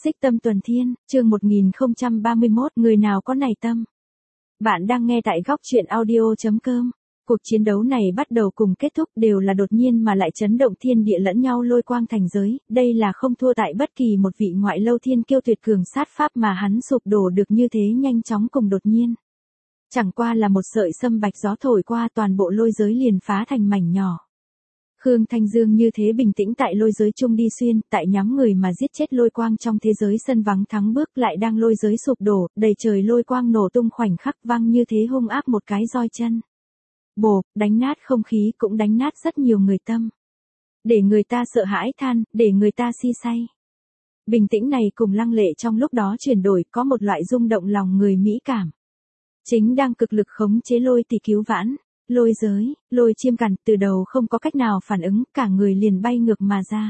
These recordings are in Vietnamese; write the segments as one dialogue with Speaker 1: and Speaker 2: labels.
Speaker 1: Xích Tâm Tuần Thiên, chương 1031, người nào có này tâm. Bạn đang nghe tại góc truyện audio.com. Cuộc chiến đấu này bắt đầu cùng kết thúc đều là đột nhiên mà lại chấn động thiên địa lẫn nhau lôi quang thành giới, đây là không thua tại bất kỳ một vị ngoại lâu thiên kiêu tuyệt cường sát pháp mà hắn sụp đổ được như thế nhanh chóng cùng đột nhiên. Chẳng qua là một sợi sâm bạch gió thổi qua toàn bộ lôi giới liền phá thành mảnh nhỏ. Khương Thanh Dương như thế bình tĩnh tại lôi giới chung đi xuyên, tại nhắm người mà giết chết lôi quang trong thế giới sân vắng thắng bước lại đang lôi giới sụp đổ, đầy trời lôi quang nổ tung khoảnh khắc vang như thế hung ác một cái roi chân. Bộp, đánh nát không khí cũng đánh nát rất nhiều người tâm. Để người ta sợ hãi than, để người ta si say. Bình tĩnh này cùng lăng lệ trong lúc đó chuyển đổi có một loại rung động lòng người mỹ cảm. Chính đang cực lực khống chế lôi tỷ cứu vãn. Lôi giới, lôi chiêm cằn từ đầu không có cách nào phản ứng, cả người liền bay ngược mà ra.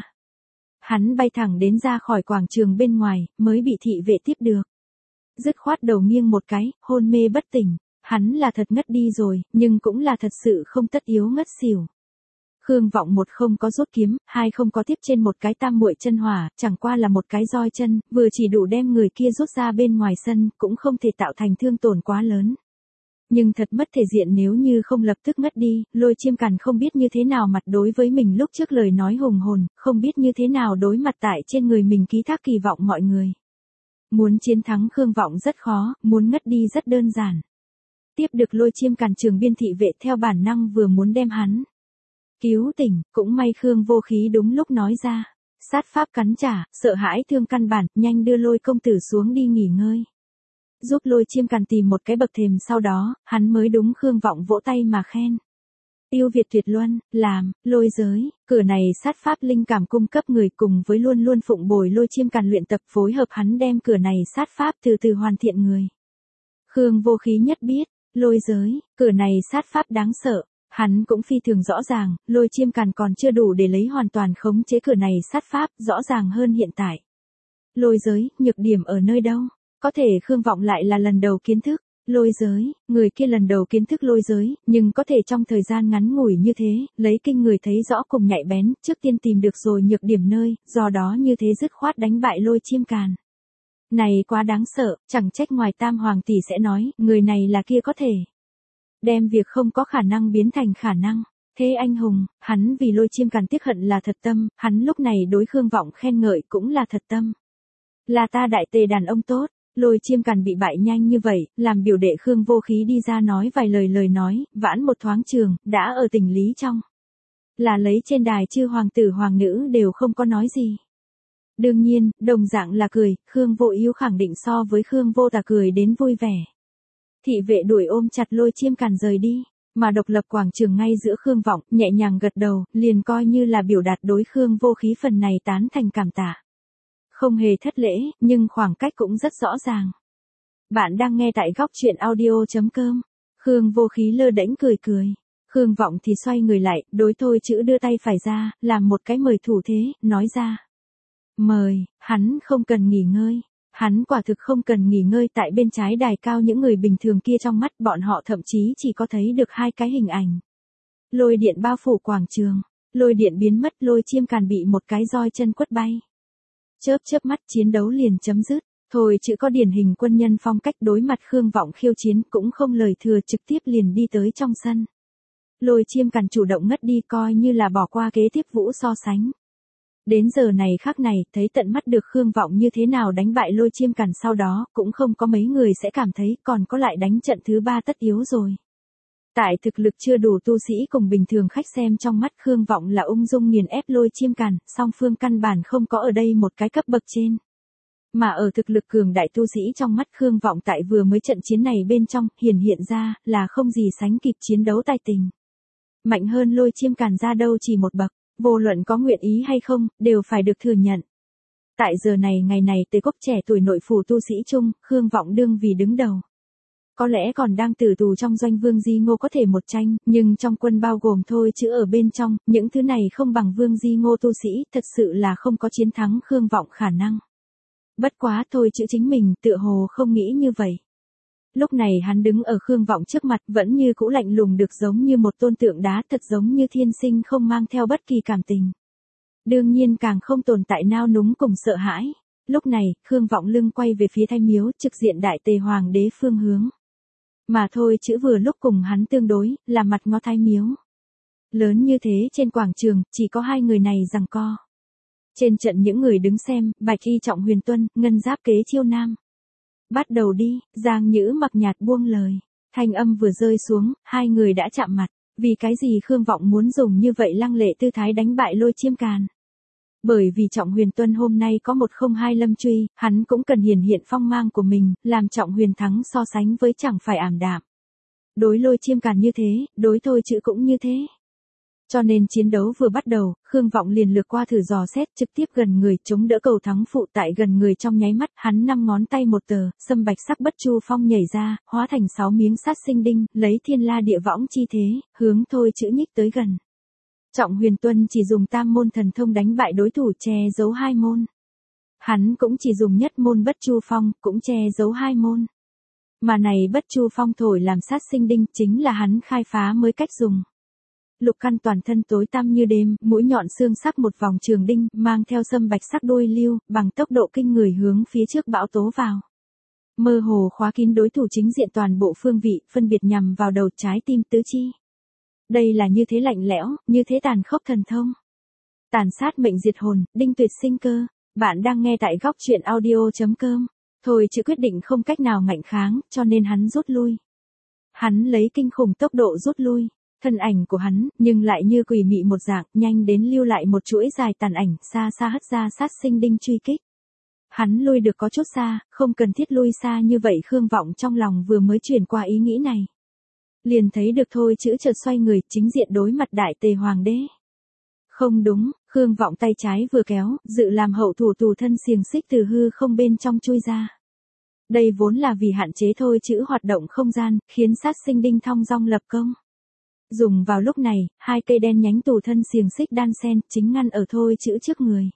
Speaker 1: Hắn bay thẳng đến ra khỏi quảng trường bên ngoài, mới bị thị vệ tiếp được. Dứt khoát đầu nghiêng một cái, hôn mê bất tỉnh. Hắn là thật ngất đi rồi, nhưng cũng là thật sự không tất yếu ngất xỉu. Khương Vọng một không có rút kiếm, hai không có tiếp trên một cái tam muội chân hỏa, chẳng qua là một cái roi chân, vừa chỉ đủ đem người kia rút ra bên ngoài sân, cũng không thể tạo thành thương tổn quá lớn. Nhưng thật mất thể diện nếu như không lập tức ngất đi, lôi chiêm cằn không biết như thế nào mặt đối với mình lúc trước lời nói hùng hồn, không biết như thế nào đối mặt tại trên người mình ký thác kỳ vọng mọi người. Muốn chiến thắng Khương Vọng rất khó, muốn ngất đi rất đơn giản. Tiếp được lôi chiêm cằn trường biên thị vệ theo bản năng vừa muốn đem hắn cứu tỉnh, cũng may Khương Vô Khí đúng lúc nói ra. Sát pháp cắn trả, sợ hãi thương căn bản, nhanh đưa lôi công tử xuống đi nghỉ ngơi. Giúp lôi chiêm cằn tìm một cái bậc thềm sau đó, hắn mới đúng Khương Vọng vỗ tay mà khen. Yêu Việt tuyệt luân, làm, lôi giới, cửa này sát pháp linh cảm cung cấp người cùng với luôn luôn phụng bồi lôi chiêm cằn luyện tập phối hợp hắn đem cửa này sát pháp từ từ hoàn thiện người. Khương Vô Khí nhất biết, lôi giới, cửa này sát pháp đáng sợ, hắn cũng phi thường rõ ràng, lôi chiêm cằn còn chưa đủ để lấy hoàn toàn khống chế cửa này sát pháp rõ ràng hơn hiện tại. Lôi giới, nhược điểm ở nơi đâu? Có thể Khương Vọng lại là lần đầu kiến thức, lôi giới, người kia lần đầu kiến thức lôi giới, nhưng có thể trong thời gian ngắn ngủi như thế, lấy kinh người thấy rõ cùng nhạy bén, trước tiên tìm được rồi nhược điểm nơi, do đó như thế dứt khoát đánh bại lôi chiêm càn. Này quá đáng sợ, chẳng trách ngoài Tam Hoàng tỷ sẽ nói, người này là kia có thể đem việc không có khả năng biến thành khả năng. Thế anh hùng, hắn vì lôi chiêm càn tiếc hận là thật tâm, hắn lúc này đối Khương Vọng khen ngợi cũng là thật tâm. Là ta đại tề đàn ông tốt. Lôi chiêm cằn bị bại nhanh như vậy, làm biểu đệ Khương Vô Khí đi ra nói vài lời nói, vãn một thoáng trường, đã ở tình lý trong. Là lấy trên đài chư hoàng tử hoàng nữ đều không có nói gì. Đương nhiên, đồng dạng là cười, Khương Vô Ưu khẳng định so với Khương Vô Tà cười đến vui vẻ. Thị vệ đuổi ôm chặt lôi chiêm cằn rời đi, mà độc lập quảng trường ngay giữa Khương Vọng, nhẹ nhàng gật đầu, liền coi như là biểu đạt đối Khương Vô Khí phần này tán thành cảm tạ. Không hề thất lễ, nhưng khoảng cách cũng rất rõ ràng. Bạn đang nghe tại góc truyện audio.com. Khương Vô Khí lơ đễnh cười cười. Khương Vọng thì xoay người lại, đối Thôi Chữ đưa tay phải ra, làm một cái mời thủ thế, nói ra. Mời, hắn không cần nghỉ ngơi. Hắn quả thực không cần nghỉ ngơi tại bên trái đài cao những người bình thường kia trong mắt bọn họ thậm chí chỉ có thấy được hai cái hình ảnh. Lôi điện bao phủ quảng trường, lôi điện biến mất lôi chiêm càn bị một cái roi chân quất bay. Chớp mắt chiến đấu liền chấm dứt, Thôi Chữ có điển hình quân nhân phong cách đối mặt Khương Vọng khiêu chiến cũng không lời thừa trực tiếp liền đi tới trong sân. Lôi chiêm cằn chủ động ngất đi coi như là bỏ qua kế tiếp vũ so sánh. Đến giờ này khắc này, thấy tận mắt được Khương Vọng như thế nào đánh bại lôi chiêm cằn sau đó, cũng không có mấy người sẽ cảm thấy còn có lại đánh trận thứ ba tất yếu rồi. Tại thực lực chưa đủ tu sĩ cùng bình thường khách xem trong mắt Khương Vọng là ung dung nghiền ép lôi chiêm cằn, song phương căn bản không có ở đây một cái cấp bậc trên. Mà ở thực lực cường đại tu sĩ trong mắt Khương Vọng tại vừa mới trận chiến này bên trong, hiện ra là không gì sánh kịp chiến đấu tài tình. Mạnh hơn lôi chiêm cằn ra đâu chỉ một bậc, vô luận có nguyện ý hay không, đều phải được thừa nhận. Tại giờ này ngày này Tề Quốc trẻ tuổi nội phủ tu sĩ chung, Khương Vọng đương vì đứng đầu. Có lẽ còn đang tử tù trong doanh Vương Di Ngô có thể một tranh, nhưng trong quân bao gồm Thôi Chữ ở bên trong, những thứ này không bằng Vương Di Ngô tu sĩ, thật sự là không có chiến thắng Khương Vọng khả năng. Bất quá Thôi Chữ chính mình tựa hồ không nghĩ như vậy. Lúc này hắn đứng ở Khương Vọng trước mặt vẫn như cũ lạnh lùng được giống như một tôn tượng đá thật giống như thiên sinh không mang theo bất kỳ cảm tình. Đương nhiên càng không tồn tại nao núng cùng sợ hãi. Lúc này, Khương Vọng lưng quay về phía Thái Miếu, trực diện Đại Tề Hoàng đế phương hướng. Mà Thôi Chữ vừa lúc cùng hắn tương đối, là mặt ngó Thái Miếu. Lớn như thế trên quảng trường, chỉ có hai người này giằng co. Trên trận những người đứng xem, Bạch Y Trọng Huyền Tuân, Ngân Giáp Kế Chiêu Nam. Bắt đầu đi, Giang Nhữ mặc nhạt buông lời. Thanh âm vừa rơi xuống, hai người đã chạm mặt. Vì cái gì Khương Vọng muốn dùng như vậy lăng lệ tư thái đánh bại Lôi Chiêm Càn? Bởi vì Trọng Huyền Tuân hôm nay có 102 lâm truy, hắn cũng cần hiển hiện phong mang của mình, làm Trọng Huyền thắng so sánh với chẳng phải ảm đạm. Đối Lôi Chiêm Càn như thế, đối Thôi Chữ cũng như thế. Cho nên chiến đấu vừa bắt đầu, Khương Vọng liền lược qua thử dò xét trực tiếp gần người chống đỡ cầu thắng phụ tại gần người trong nháy mắt, hắn 5 ngón tay một tờ, sâm bạch sắc bất chu phong nhảy ra, hóa thành 6 miếng sát sinh đinh, lấy thiên la địa võng chi thế, hướng Thôi Chữ nhích tới gần. Trọng Huyền Tuân chỉ dùng tam môn thần thông đánh bại đối thủ che giấu hai môn. Hắn cũng chỉ dùng nhất môn bất chu phong, cũng che giấu hai môn. Mà này bất chu phong thổi làm sát sinh đinh chính là hắn khai phá mới cách dùng. Lục Căn toàn thân tối tăm như đêm, mũi nhọn xương sắc một vòng trường đinh, mang theo sâm bạch sắc đôi lưu, bằng tốc độ kinh người hướng phía trước bão tố vào. Mơ hồ khóa kín đối thủ chính diện toàn bộ phương vị, phân biệt nhằm vào đầu trái tim tứ chi. Đây là như thế lạnh lẽo, như thế tàn khốc thần thông. Tàn sát mệnh diệt hồn, đinh tuyệt sinh cơ. Bạn đang nghe tại góc truyện audio.com. Thôi Chữ quyết định không cách nào ngạnh kháng, cho nên hắn rút lui. Hắn lấy kinh khủng tốc độ rút lui. Thân ảnh của hắn, nhưng lại như quỷ mị một dạng, nhanh đến lưu lại một chuỗi dài tàn ảnh, xa xa hất ra sát sinh đinh truy kích. Hắn lui được có chút xa, không cần thiết lui xa như vậy. Khương Vọng trong lòng vừa mới chuyển qua ý nghĩ này. Liền thấy được Thôi Chữ chợt xoay người, chính diện đối mặt Đại Tề Hoàng đế. Không đúng, Khương Vọng tay trái vừa kéo, dự làm hậu thủ tù thân xiềng xích từ hư không bên trong chui ra. Đây vốn là vì hạn chế Thôi Chữ hoạt động không gian, khiến sát sinh đinh thong dong lập công. Dùng vào lúc này, hai cây đen nhánh tù thân xiềng xích đan sen, chính ngăn ở Thôi Chữ trước người.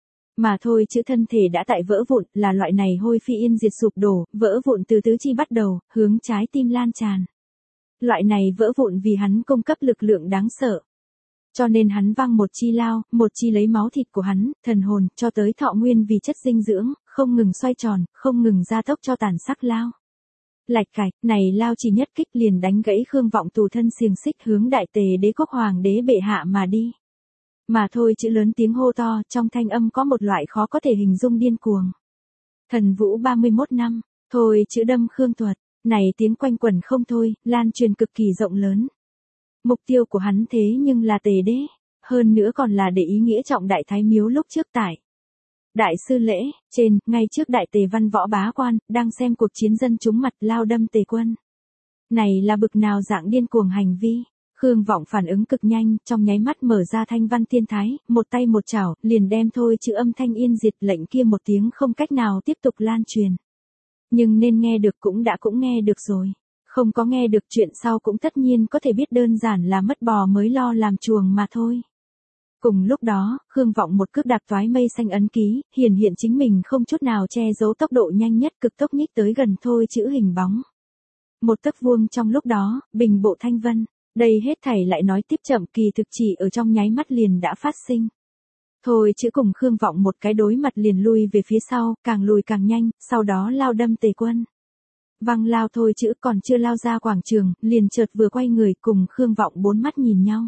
Speaker 1: Mà Thôi Chữ thân thể đã tại vỡ vụn, là loại này hôi phi yên diệt sụp đổ, vỡ vụn từ tứ chi bắt đầu, hướng trái tim lan tràn. Loại này vỡ vụn vì hắn cung cấp lực lượng đáng sợ. Cho nên hắn văng một chi lao, một chi lấy máu thịt của hắn, thần hồn, cho tới thọ nguyên vì chất dinh dưỡng, không ngừng xoay tròn, không ngừng gia tốc cho tàn sắc lao. Lạch cạch, này lao chỉ nhất kích liền đánh gãy Khương Vọng tù thân xiềng xích hướng Đại Tề Đế quốc hoàng đế bệ hạ mà đi. Mà Thôi Chữ lớn tiếng hô to, trong thanh âm có một loại khó có thể hình dung điên cuồng. Thần vũ 31 năm, Thôi Chữ đâm Khương Thuật. Này tiếng quanh quẩn không thôi, lan truyền cực kỳ rộng lớn. Mục tiêu của hắn thế nhưng là Tề Đế, hơn nữa còn là để ý nghĩa trọng Đại Thái Miếu lúc trước tại. Đại sư lễ, trên, ngay trước Đại Tề văn võ bá quan, đang xem cuộc chiến dân chúng mặt lao đâm Tề quân. Này là bực nào dạng điên cuồng hành vi. Khương Vọng phản ứng cực nhanh, trong nháy mắt mở ra thanh văn tiên thái, một tay một chảo, liền đem Thôi Chữ âm thanh yên diệt lệnh kia một tiếng không cách nào tiếp tục lan truyền. Nhưng nên nghe được cũng đã nghe được rồi. Không có nghe được chuyện sau cũng tất nhiên có thể biết đơn giản là mất bò mới lo làm chuồng mà thôi. Cùng lúc đó, Khương Vọng một cước đạp toái mây xanh ấn ký, hiển hiện chính mình không chút nào che giấu tốc độ nhanh nhất cực tốc nhích tới gần Thôi Chữ hình bóng. Một tấc vuông trong lúc đó, bình bộ thanh vân. Đây hết thảy lại nói tiếp chậm kỳ thực chỉ ở trong nháy mắt liền đã phát sinh. Thôi Chữ cùng Khương Vọng một cái đối mặt liền lui về phía sau, càng lùi càng nhanh, sau đó lao đâm Tề quân. Văng lao Thôi Chữ còn chưa lao ra quảng trường, liền chợt vừa quay người cùng Khương Vọng bốn mắt nhìn nhau.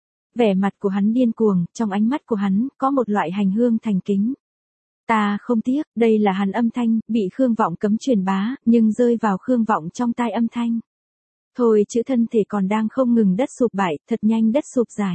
Speaker 1: Vẻ mặt của hắn điên cuồng, trong ánh mắt của hắn có một loại hành hương thành kính. Ta không tiếc, đây là hắn âm thanh, bị Khương Vọng cấm truyền bá, nhưng rơi vào Khương Vọng trong tai âm thanh. Thôi Chữ thân thể còn đang không ngừng đất sụp bại, thật nhanh đất sụp dài.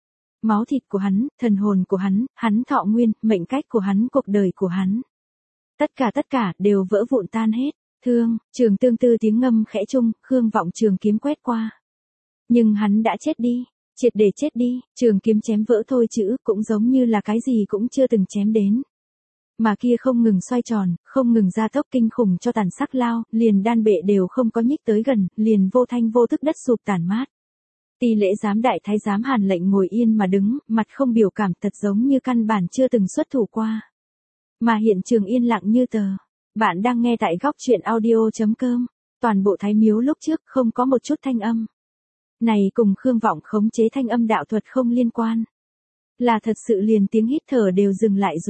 Speaker 1: Máu thịt của hắn, thần hồn của hắn thọ nguyên, mệnh cách của hắn, cuộc đời của hắn. Tất cả, đều vỡ vụn tan hết. Thương, trường tương tư tiếng ngâm khẽ chung, Khương Vọng trường kiếm quét qua. Nhưng hắn đã chết đi, triệt để chết đi, trường kiếm chém vỡ Thôi Chữ, cũng giống như là cái gì cũng chưa từng chém đến. Mà kia không ngừng xoay tròn, không ngừng gia tốc kinh khủng cho tàn sắc lao, liền đan bệ đều không có nhích tới gần, liền vô thanh vô tức đất sụp tàn mát. Tỷ lễ giám đại thái giám Hàn Lệnh ngồi yên mà đứng, mặt không biểu cảm thật giống như căn bản chưa từng xuất thủ qua. Mà hiện trường yên lặng như tờ. Bạn đang nghe tại góc truyện audio.com. Toàn bộ Thái Miếu lúc trước không có một chút thanh âm. Này cùng Khương Vọng khống chế thanh âm đạo thuật không liên quan. Là thật sự liền tiếng hít thở đều dừng lại rồi.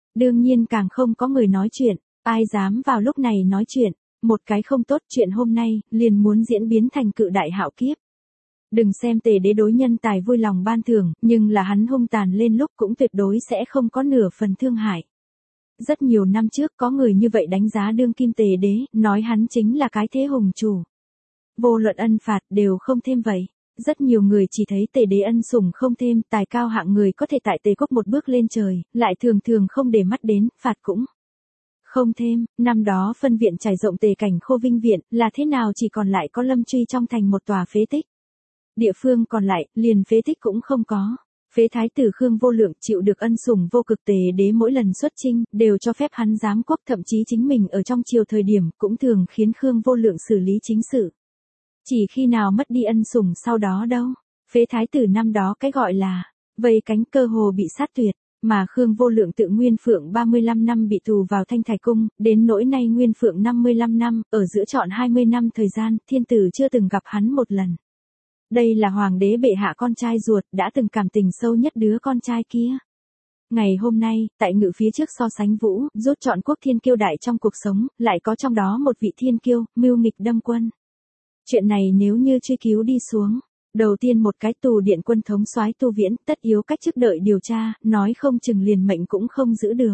Speaker 1: Đương nhiên càng không có người nói chuyện, ai dám vào lúc này nói chuyện, một cái không tốt chuyện hôm nay, liền muốn diễn biến thành cự đại hạo kiếp. Đừng xem Tề đế đối nhân tài vui lòng ban thưởng, nhưng là hắn hung tàn lên lúc cũng tuyệt đối sẽ không có nửa phần thương hại. Rất nhiều năm trước có người như vậy đánh giá đương kim Tề đế, nói hắn chính là cái thế hùng chủ. Vô luận ân phạt đều không thêm vậy. Rất nhiều người chỉ thấy Tề đế ân sủng không thêm, tài cao hạng người có thể tại Tề quốc một bước lên trời, lại thường thường không để mắt đến, phạt cũng không thêm. Năm đó phân viện trải rộng Tề cảnh Khô Vinh viện, là thế nào chỉ còn lại có Lâm Truy trong thành một tòa phế tích. Địa phương còn lại, liền phế tích cũng không có. Phế thái tử Khương Vô Lượng chịu được ân sủng vô cực, Tề đế mỗi lần xuất chinh, đều cho phép hắn giám quốc, thậm chí chính mình ở trong triều thời điểm, cũng thường khiến Khương Vô Lượng xử lý chính sự. Chỉ khi nào mất đi ân sủng sau đó đâu. Phế thái tử năm đó cái gọi là vây cánh cơ hồ bị sát tuyệt, mà Khương Vô Lượng tự Nguyên Phượng 35 năm bị tù vào Thanh Thải Cung, đến nỗi nay Nguyên Phượng 55 năm, ở giữa trọn 20 năm thời gian, thiên tử chưa từng gặp hắn một lần. Đây là hoàng đế bệ hạ con trai ruột, đã từng cảm tình sâu nhất đứa con trai kia. Ngày hôm nay, tại ngự phía trước so sánh vũ, rốt chọn quốc thiên kiêu đại trong cuộc sống, lại có trong đó một vị thiên kiêu, mưu nghịch đâm quân. Chuyện này nếu như truy cứu đi xuống, đầu tiên một cái tù điện quân thống soái Tu Viễn, tất yếu cách chức đợi điều tra, nói không chừng liền mệnh cũng không giữ được.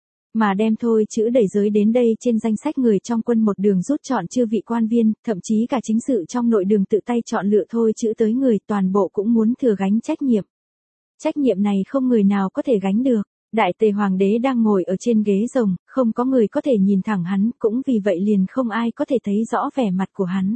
Speaker 1: Mà đem Thôi Chữ đẩy giới đến đây trên danh sách người trong quân một đường rút chọn chư vị quan viên, thậm chí cả chính sự trong nội đường tự tay chọn lựa Thôi Chữ tới người, toàn bộ cũng muốn thừa gánh trách nhiệm. Trách nhiệm này không người nào có thể gánh được. Đại Tề hoàng đế đang ngồi ở trên ghế rồng, không có người có thể nhìn thẳng hắn, cũng vì vậy liền không ai có thể thấy rõ vẻ mặt của hắn.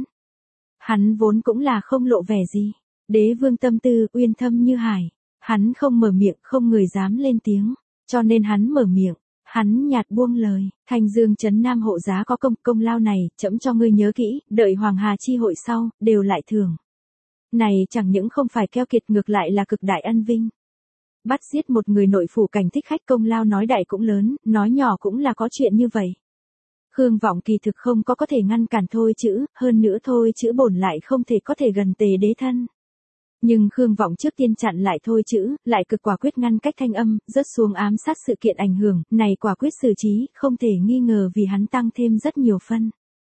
Speaker 1: Hắn vốn cũng là không lộ vẻ gì. Đế vương tâm tư uyên thâm như hải. Hắn không mở miệng, không người dám lên tiếng. Cho nên hắn mở miệng. Hắn nhạt buông lời. Thanh Dương trấn Nam hộ giá có công lao này, trẫm cho ngươi nhớ kỹ, đợi Hoàng Hà chi hội sau, đều lại thưởng. Này chẳng những không phải keo kiệt, ngược lại là cực đại ân vinh. Bắt giết một người nội phủ cảnh thích khách, công lao nói đại cũng lớn, nói nhỏ cũng là có chuyện như vậy. Khương Vọng kỳ thực không có thể ngăn cản Thôi Chữ, hơn nữa Thôi Chữ bổn lại không thể có thể gần Tề đế thân. Nhưng Khương Vọng trước tiên chặn lại Thôi Chữ, lại cực quả quyết ngăn cách thanh âm, rớt xuống ám sát sự kiện ảnh hưởng, này quả quyết xử trí, không thể nghi ngờ vì hắn tăng thêm rất nhiều phân.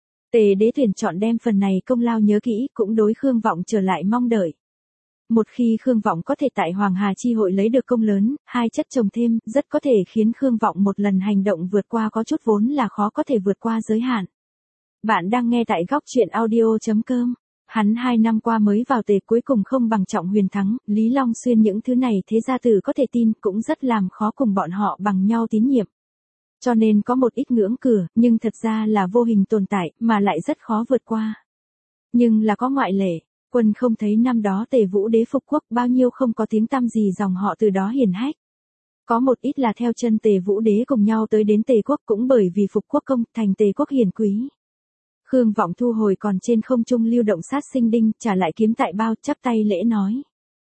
Speaker 1: Tề đế tuyển chọn đem phần này công lao nhớ kỹ, cũng đối Khương Vọng trở lại mong đợi. Một khi Khương Vọng có thể tại Hoàng Hà chi hội lấy được công lớn, hai chất chồng thêm, rất có thể khiến Khương Vọng một lần hành động vượt qua có chút vốn là khó có thể vượt qua giới hạn. Bạn đang nghe tại góc truyện audio.com. Hắn 2 năm qua mới vào Tề, cuối cùng không bằng Trọng Huyền thắng, Lý Long Xuyên những thứ này thế gia tử có thể tin, cũng rất làm khó cùng bọn họ bằng nhau tín nhiệm. Cho nên có một ít ngưỡng cửa, nhưng thật ra là vô hình tồn tại, mà lại rất khó vượt qua. Nhưng là có ngoại lệ. Quân không thấy năm đó Tề Vũ đế phục quốc bao nhiêu không có tiếng tăm gì, dòng họ từ đó hiển hách. Có một ít là theo chân Tề Vũ đế cùng nhau tới đến Tề quốc, cũng bởi vì phục quốc công, thành Tề quốc hiển quý. Khương Vọng thu hồi còn trên không trung lưu động sát sinh đinh, trả lại kiếm tại bao, chắp tay lễ nói.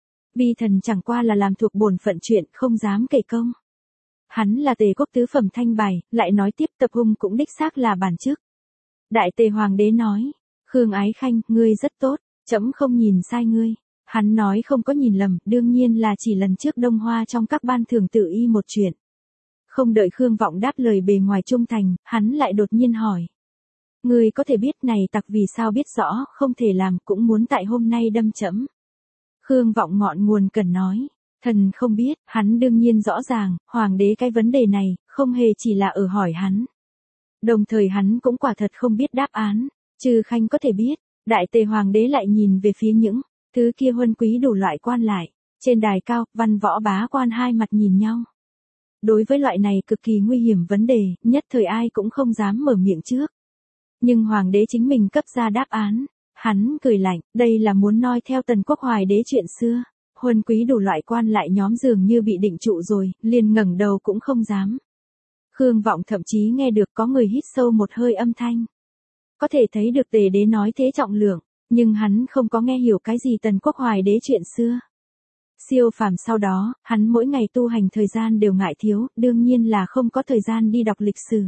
Speaker 1: Vi thần chẳng qua là làm thuộc bổn phận chuyện, không dám kể công. Hắn là Tề quốc tứ phẩm thanh bài, lại nói tiếp Tập Hung cũng đích xác là bản chức. Đại Tề hoàng đế nói, Khương Ái Khanh, ngươi rất tốt. Trẫm không nhìn sai ngươi. Hắn nói không có nhìn lầm, đương nhiên là chỉ lần trước Đông Hoa trong các ban thưởng tự y một chuyện. Không đợi Khương Vọng đáp lời bề ngoài trung thành, hắn lại đột nhiên hỏi. Ngươi có thể biết này tặc vì sao biết rõ, không thể làm, cũng muốn tại hôm nay đâm trẫm. Khương Vọng ngọn nguồn cần nói. Thần không biết, hắn đương nhiên rõ ràng, hoàng đế cái vấn đề này, không hề chỉ là ở hỏi hắn. Đồng thời hắn cũng quả thật không biết đáp án, Trừ Khanh có thể biết. Đại Tề hoàng đế lại nhìn về phía những thứ kia huân quý đủ loại quan lại. Trên đài cao, văn võ bá quan hai mặt nhìn nhau. Đối với loại này cực kỳ nguy hiểm vấn đề, nhất thời ai cũng không dám mở miệng trước. Nhưng hoàng đế chính mình cấp ra đáp án. Hắn cười lạnh, đây là muốn noi theo Tần Quốc Hoài đế chuyện xưa. Huân quý đủ loại quan lại nhóm dường như bị định trụ rồi, liền ngẩng đầu cũng không dám. Khương Vọng thậm chí nghe được có người hít sâu một hơi âm thanh. Có thể thấy được Tề đế nói thế trọng lượng, nhưng hắn không có nghe hiểu cái gì Tần Quốc Hoài đế chuyện xưa. Siêu phàm sau đó, hắn mỗi ngày tu hành thời gian đều ngại thiếu, đương nhiên là không có thời gian đi đọc lịch sử.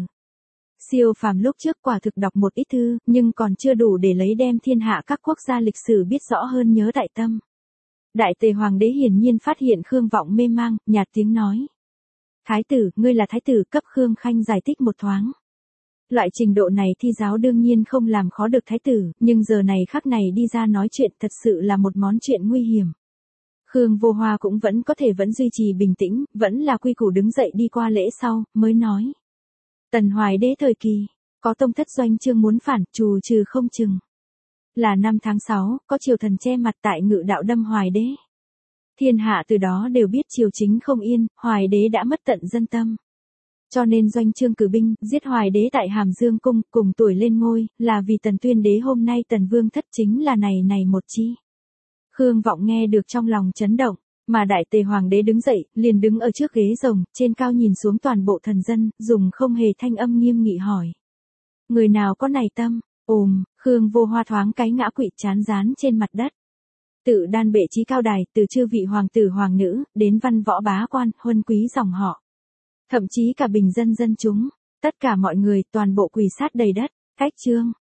Speaker 1: Siêu phàm lúc trước quả thực đọc một ít thư, nhưng còn chưa đủ để lấy đem thiên hạ các quốc gia lịch sử biết rõ hơn nhớ tại tâm. Đại Tề hoàng đế hiển nhiên phát hiện Khương Vọng mê mang, nhạt tiếng nói. Thái tử, ngươi là thái tử, cấp Khương Khanh giải thích một thoáng. Loại trình độ này thi giáo đương nhiên không làm khó được thái tử, nhưng giờ này khắc này đi ra nói chuyện thật sự là một món chuyện nguy hiểm. Khương Vô Hoa cũng vẫn có thể vẫn duy trì bình tĩnh, vẫn là quy củ đứng dậy đi qua lễ sau, mới nói. Tần Hoài Đế thời kỳ, có tông thất doanh trương muốn phản, trù trừ không chừng. Là năm tháng 6, có triều thần che mặt tại Ngự Đạo đâm Hoài Đế. Thiên hạ từ đó đều biết triều chính không yên, Hoài Đế đã mất tận dân tâm. Cho nên doanh trương cử binh, giết Hoài Đế tại Hàm Dương Cung, cùng tuổi lên ngôi, là vì Tần Tuyên Đế hôm nay Tần Vương thất chính là này một chi. Khương Vọng nghe được trong lòng chấn động, mà Đại Tề Hoàng đế đứng dậy, liền đứng ở trước ghế rồng, trên cao nhìn xuống toàn bộ thần dân, dùng không hề thanh âm nghiêm nghị hỏi. Người nào có này tâm? Khương Vô Hoa thoáng cái ngã quỵ chán rán trên mặt đất. Tự đan bệ trí cao đài, từ chư vị hoàng tử hoàng nữ, đến văn võ bá quan, huân quý dòng họ. Thậm chí cả bình dân dân chúng, tất cả mọi người toàn bộ quỳ sát đầy đất, cách chương.